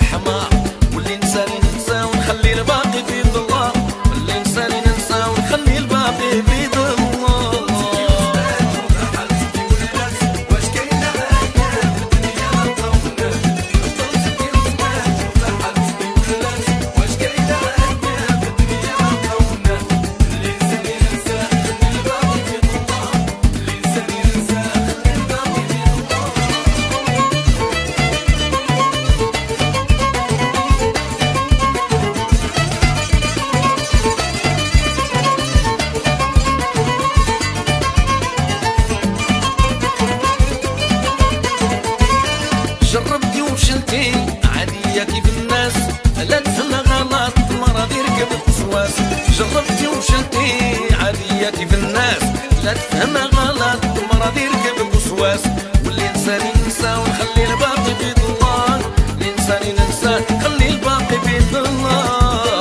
الحمار، واللي نساني ننسى ونخلي الباقي في يد الله، واللي نساني ننسى ونخلي الباقي في يد الله. جربتي وفشلتي عادية كيف الناس، لا تفهم غلط مرض يركب الوسواس. جربتي وفشلتي عادية كيف الناس، لا تفهم غلط مرض يركب الوسواس. واللي نساني ننسى ونخلي الباقي في يد الله، اللي نساني ننسى نخلي الباقي في يد الله.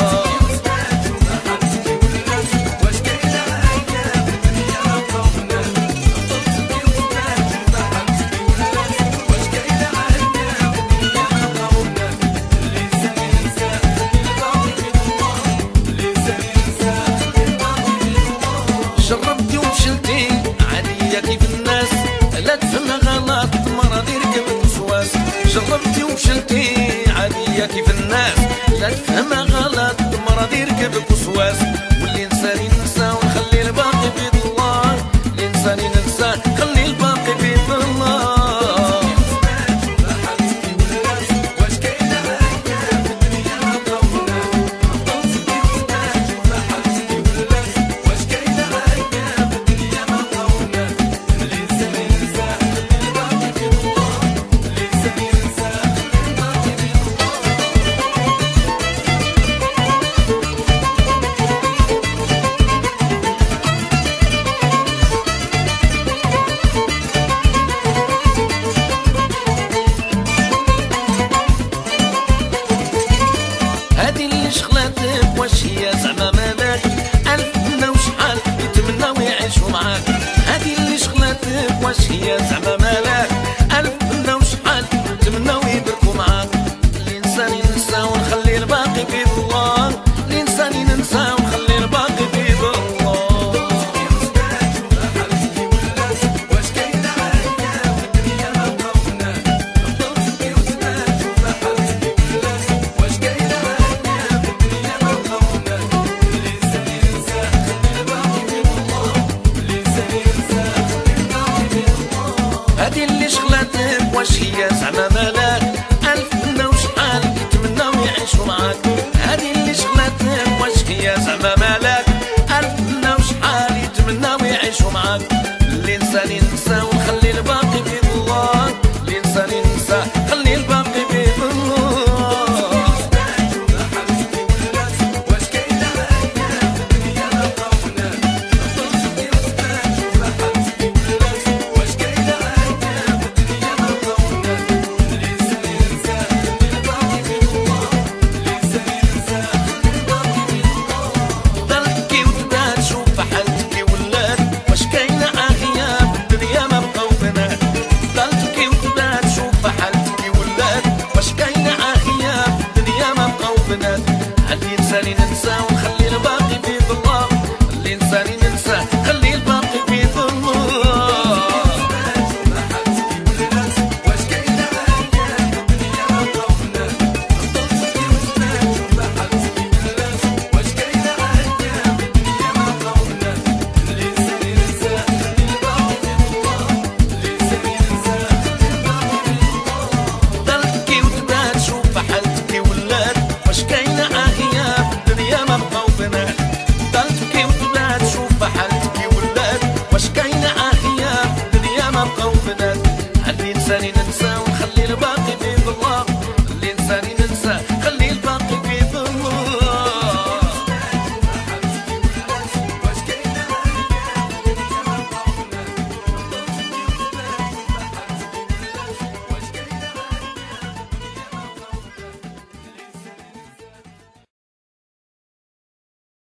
جربتي وفشلتي عادية كيف الناس، لا تفهم غلط مرض يركب الوسواس. جربتي وفشلتي عادية كيف الناس، لا تفهم غلط مرض يركب الوسواس. واللي نساني ننسى ونخلي الباقي في يد الله، اللي نساني ننسى نخلي الباقي في يد الله. هادي اللي شغلاتك واش هي زعما مالك، ألف منا وشحال يتمناو يعيشوا معاك. هادي اللي شغلاتك واش هي زعما